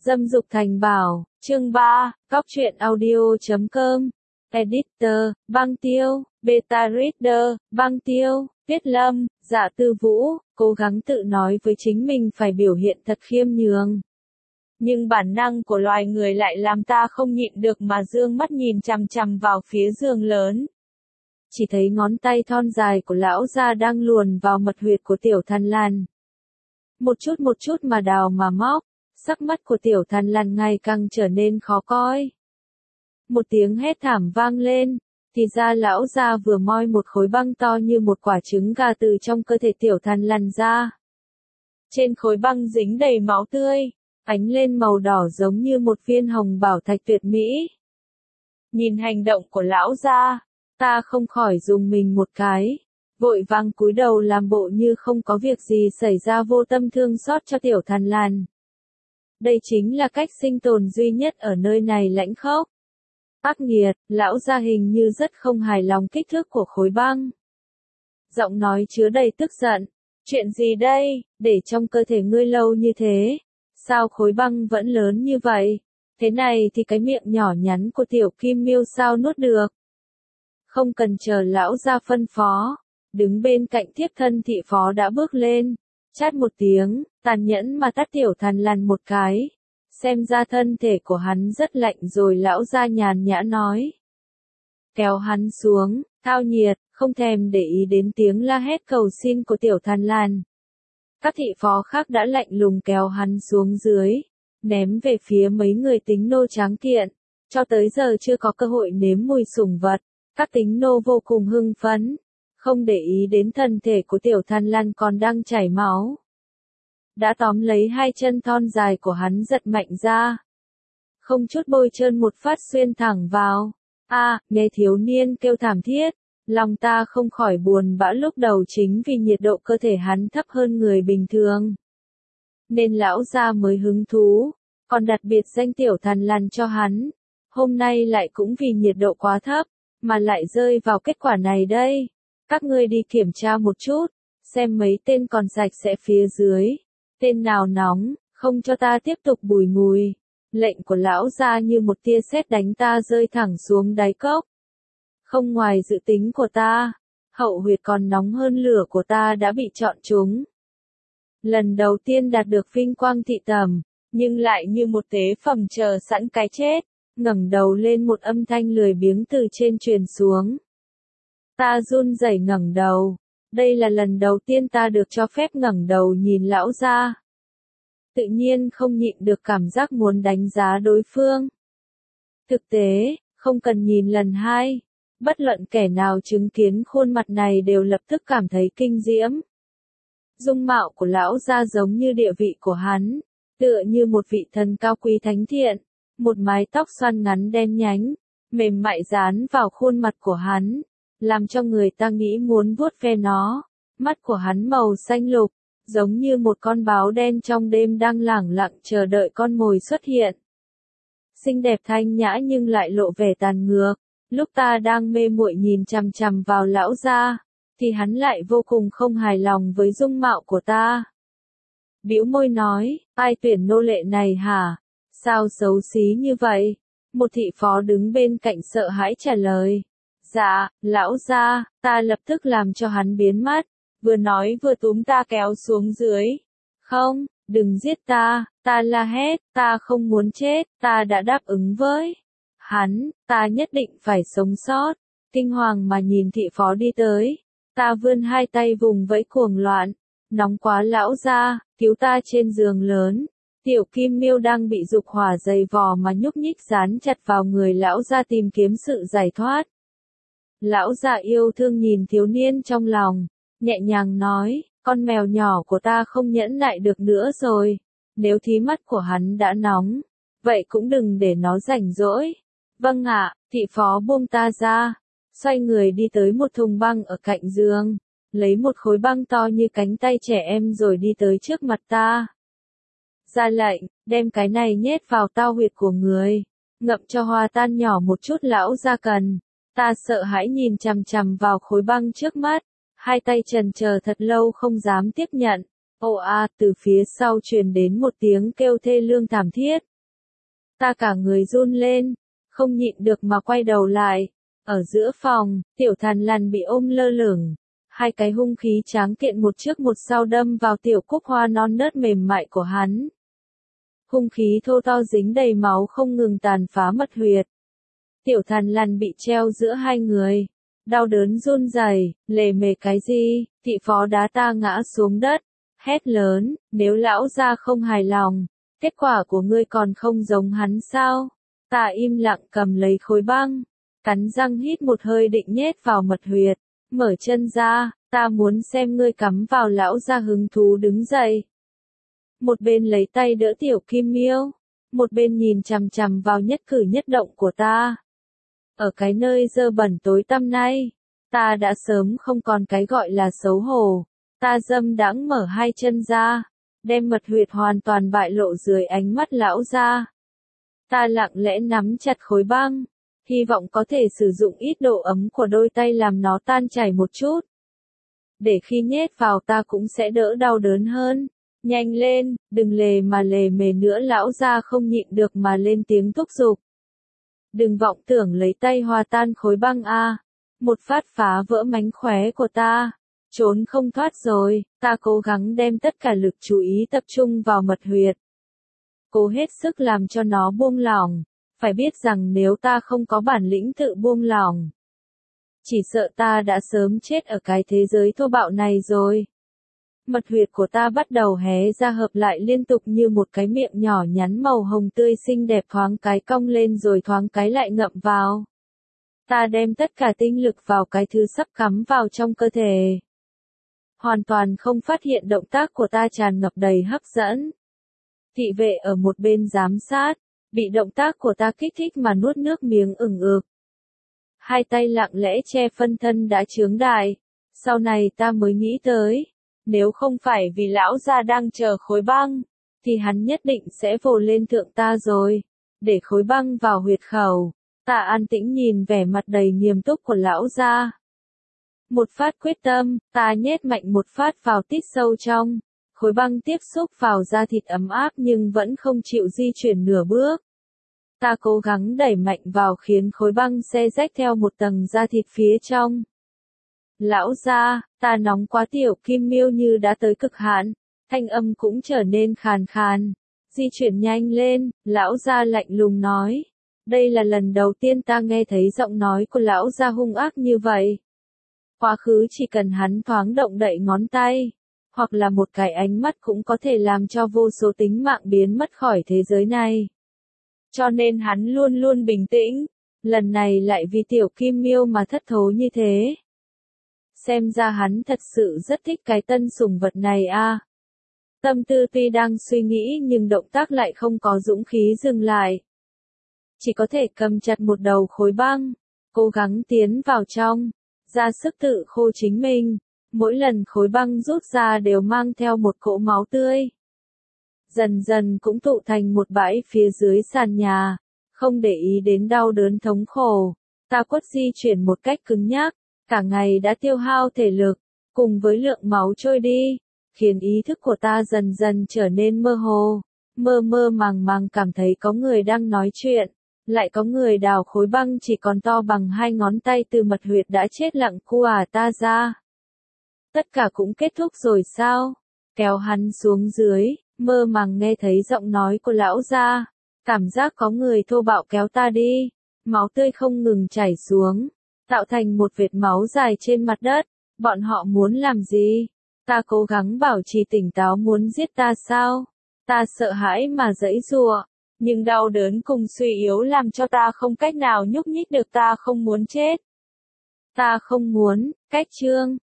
Dâm dục thành bảo, chương 3, Góc truyện audio.com, Editor, Băng Tiêu, Beta Reader, Băng Tiêu, Viết Lâm, Dạ Tư Vũ, cố gắng tự nói với chính mình phải biểu hiện thật khiêm nhường. Nhưng bản năng của loài người lại làm ta không nhịn được mà dương mắt nhìn chằm chằm vào phía giường lớn. Chỉ thấy ngón tay thon dài của lão gia đang luồn vào mật huyệt của Tiểu Thằn Lằn. Một chút mà đào mà móc, sắc mắt của Tiểu Thằn Lằn ngày càng trở nên khó coi. Một tiếng hét thảm vang lên, thì ra lão gia vừa moi một khối băng to như một quả trứng gà từ trong cơ thể Tiểu Thằn Lằn ra. Trên khối băng dính đầy máu tươi, ánh lên màu đỏ giống như một viên hồng bảo thạch tuyệt mỹ. Nhìn hành động của lão gia, ta không khỏi rùng mình một cái, vội vàng cúi đầu làm bộ như không có việc gì xảy ra, vô tâm thương xót cho Tiểu Thằn Lằn. Đây chính là cách sinh tồn duy nhất ở nơi này lãnh khốc. Ác nghiệt, lão gia hình như rất không hài lòng kích thước của khối băng. Giọng nói chứa đầy tức giận. Chuyện gì đây, để trong cơ thể ngươi lâu như thế? Sao khối băng vẫn lớn như vậy? Thế này thì cái miệng nhỏ nhắn của Tiểu Kim Miêu sao nuốt được? Không cần chờ lão gia phân phó, đứng bên cạnh thiếp thân thị phó đã bước lên, chát một tiếng, tàn nhẫn mà tát Tiểu Thằn Lằn một cái. Xem ra thân thể của hắn rất lạnh rồi, lão gia nhàn nhã nói. Kéo hắn xuống, thao nhiệt, không thèm để ý đến tiếng la hét cầu xin của Tiểu Thằn Lằn. Các thị phó khác đã lạnh lùng kéo hắn xuống dưới, ném về phía mấy người tính nô tráng kiện. Cho tới giờ chưa có cơ hội nếm mùi sủng vật, các tính nô vô cùng hưng phấn, không để ý đến thân thể của Tiểu Thằn Lằn còn đang chảy máu. Đã tóm lấy hai chân thon dài của hắn giật mạnh ra. Không chút bôi trơn một phát xuyên thẳng vào. Nghe thiếu niên kêu thảm thiết, lòng ta không khỏi buồn bã lúc đầu chính vì nhiệt độ cơ thể hắn thấp hơn người bình thường. Nên lão gia mới hứng thú, còn đặt biệt danh Tiểu Thằn Lằn cho hắn. Hôm nay lại cũng vì nhiệt độ quá thấp, mà lại rơi vào kết quả này đây. Các ngươi đi kiểm tra một chút, xem mấy tên còn sạch sẽ phía dưới. Tên nào nóng, không cho ta tiếp tục bùi ngùi. Lệnh của lão gia như một tia sét đánh ta rơi thẳng xuống đáy cốc. Không ngoài dự tính của ta, hậu huyệt còn nóng hơn lửa của ta đã bị chọn trúng. Lần đầu tiên đạt được vinh quang thị tẩm, nhưng lại như một tế phẩm chờ sẵn cái chết, ngẩng đầu lên một âm thanh lười biếng từ trên truyền xuống. Ta run rẩy ngẩng đầu. Đây là lần đầu tiên ta được cho phép ngẩng đầu nhìn lão gia. Tự nhiên không nhịn được cảm giác muốn đánh giá đối phương. Thực tế, không cần nhìn lần hai, bất luận kẻ nào chứng kiến khuôn mặt này đều lập tức cảm thấy kinh diễm. Dung mạo của lão gia giống như địa vị của hắn, tựa như một vị thần cao quý thánh thiện, một mái tóc xoăn ngắn đen nhánh, mềm mại dán vào khuôn mặt của hắn, làm cho người ta nghĩ muốn vuốt ve nó. Mắt của hắn màu xanh lục, giống như một con báo đen trong đêm đang lẳng lặng chờ đợi con mồi xuất hiện. Xinh đẹp thanh nhã nhưng lại lộ vẻ tàn ngược. Lúc ta đang mê muội nhìn chằm chằm vào lão gia, thì hắn lại vô cùng không hài lòng với dung mạo của ta. Bĩu môi nói, ai tuyển nô lệ này hả? Sao xấu xí như vậy? Một thị phó đứng bên cạnh sợ hãi trả lời. Dạ, lão gia, ta lập tức làm cho hắn biến mất. Vừa nói vừa túm ta kéo xuống dưới. Không, đừng giết ta, ta la hét, ta không muốn chết, ta đã đáp ứng với hắn, ta nhất định phải sống sót. Kinh hoàng mà nhìn thị phó đi tới, ta vươn hai tay vùng vẫy cuồng loạn. Nóng quá lão gia, cứu ta trên giường lớn. Tiểu Kim Miêu đang bị dục hỏa dày vò mà nhúc nhích dán chặt vào người lão gia tìm kiếm sự giải thoát. Lão gia yêu thương nhìn thiếu niên trong lòng, nhẹ nhàng nói, con mèo nhỏ của ta không nhẫn nại được nữa rồi. Nếu thí mắt của hắn đã nóng, vậy cũng đừng để nó rảnh rỗi. Vâng ạ, thị phó buông ta ra, xoay người đi tới một thùng băng ở cạnh giường, lấy một khối băng to như cánh tay trẻ em rồi đi tới trước mặt ta. Ra lệnh, đem cái này nhét vào tao huyệt của người, ngậm cho hòa tan nhỏ một chút lão gia cần. Ta sợ hãi nhìn chằm chằm vào khối băng trước mắt, hai tay chần chờ thật lâu không dám tiếp nhận. Từ phía sau truyền đến một tiếng kêu thê lương thảm thiết, Ta cả người run lên, không nhịn được mà quay đầu lại. Ở giữa phòng, Tiểu Thằn Lằn bị ôm lơ lửng. Hai cái hung khí tráng kiện một trước một sau đâm vào tiểu cúc hoa non nớt mềm mại của hắn. Hung khí thô to dính đầy máu không ngừng tàn phá mật huyệt. Tiểu Thằn Lằn bị treo giữa hai người. Đau đớn run rẩy, lề mề cái gì, thị phó đá ta ngã xuống đất. Hét lớn, nếu lão gia không hài lòng, kết quả của ngươi còn không giống hắn sao? Ta im lặng cầm lấy khối băng, cắn răng hít một hơi định nhét vào mật huyệt, mở chân ra, ta muốn xem ngươi cắm vào. Lão gia hứng thú đứng dậy. Một bên lấy tay đỡ tiểu Kim Miêu, một bên nhìn chằm chằm vào nhất cử nhất động của ta. Ở cái nơi dơ bẩn tối tăm này, ta đã sớm không còn cái gọi là xấu hổ. Ta dâm đãng mở hai chân ra, đem mật huyệt hoàn toàn bại lộ dưới ánh mắt lão gia. Ta lặng lẽ nắm chặt khối băng, hy vọng có thể sử dụng ít độ ấm của đôi tay làm nó tan chảy một chút. Để khi nhét vào ta cũng sẽ đỡ đau đớn hơn. Nhanh lên, đừng lề mà lề mề nữa. Lão gia không nhịn được mà lên tiếng thúc giục. Đừng vọng tưởng lấy tay hòa tan khối băng a. Một phát phá vỡ mánh khóe của ta. Trốn không thoát rồi, ta cố gắng đem tất cả lực chú ý tập trung vào mật huyệt. Cố hết sức làm cho nó buông lỏng. Phải biết rằng nếu ta không có bản lĩnh tự buông lỏng, chỉ sợ ta đã sớm chết ở cái thế giới thô bạo này rồi. Mật huyệt của ta bắt đầu hé ra hợp lại liên tục như một cái miệng nhỏ nhắn màu hồng tươi xinh đẹp, thoáng cái cong lên rồi thoáng cái lại ngậm vào. Ta đem tất cả tinh lực vào cái thứ sắp cắm vào trong cơ thể. Hoàn toàn không phát hiện động tác của ta tràn ngập đầy hấp dẫn. Thị vệ ở một bên giám sát, bị động tác của ta kích thích mà nuốt nước miếng ửng ực. Hai tay lặng lẽ che phân thân đã chướng đại. Sau này ta mới nghĩ tới, nếu không phải vì lão gia đang chờ khối băng, thì hắn nhất định sẽ vồ lên thượng ta rồi, để khối băng vào huyệt khẩu. Ta an tĩnh nhìn vẻ mặt đầy nghiêm túc của lão gia. Một phát quyết tâm, ta nhét mạnh một phát vào tít sâu trong. Khối băng tiếp xúc vào da thịt ấm áp nhưng vẫn không chịu di chuyển nửa bước. Ta cố gắng đẩy mạnh vào khiến khối băng xé rách theo một tầng da thịt phía trong. Lão gia, ta nóng quá. Tiểu Kim Miêu như đã tới cực hạn, thanh âm cũng trở nên khàn khàn. Di chuyển nhanh lên, lão gia lạnh lùng nói. Đây là lần đầu tiên ta nghe thấy giọng nói của lão gia hung ác như vậy. Quá khứ chỉ cần hắn thoáng động đậy ngón tay, hoặc là một cái ánh mắt cũng có thể làm cho vô số tính mạng biến mất khỏi thế giới này. Cho nên hắn luôn luôn bình tĩnh, lần này lại vì Tiểu Kim Miêu mà thất thố như thế. Xem ra hắn thật sự rất thích cái tân sủng vật này a. Tâm tư tuy đang suy nghĩ nhưng động tác lại không có dũng khí dừng lại. Chỉ có thể cầm chặt một đầu khối băng, cố gắng tiến vào trong, ra sức tự khô chính mình. Mỗi lần khối băng rút ra đều mang theo một cỗ máu tươi. Dần dần cũng tụ thành một bãi phía dưới sàn nhà. Không để ý đến đau đớn thống khổ, ta quất di chuyển một cách cứng nhắc. Cả ngày đã tiêu hao thể lực, cùng với lượng máu trôi đi, khiến ý thức của ta dần dần trở nên mơ hồ. Mơ mơ màng màng cảm thấy có người đang nói chuyện, lại có người đào khối băng chỉ còn to bằng hai ngón tay từ mật huyệt đã chết lặng của ta ra. Tất cả cũng kết thúc rồi sao? Kéo hắn xuống dưới, mơ màng nghe thấy giọng nói của lão gia. Cảm giác có người thô bạo kéo ta đi. Máu tươi không ngừng chảy xuống, tạo thành một vệt máu dài trên mặt đất. Bọn họ muốn làm gì? Ta cố gắng bảo trì tỉnh táo. Muốn giết ta sao? Ta sợ hãi mà giãy giụa, nhưng đau đớn cùng suy yếu làm cho ta không cách nào nhúc nhích được. Ta không muốn chết. Ta không muốn. Cách chương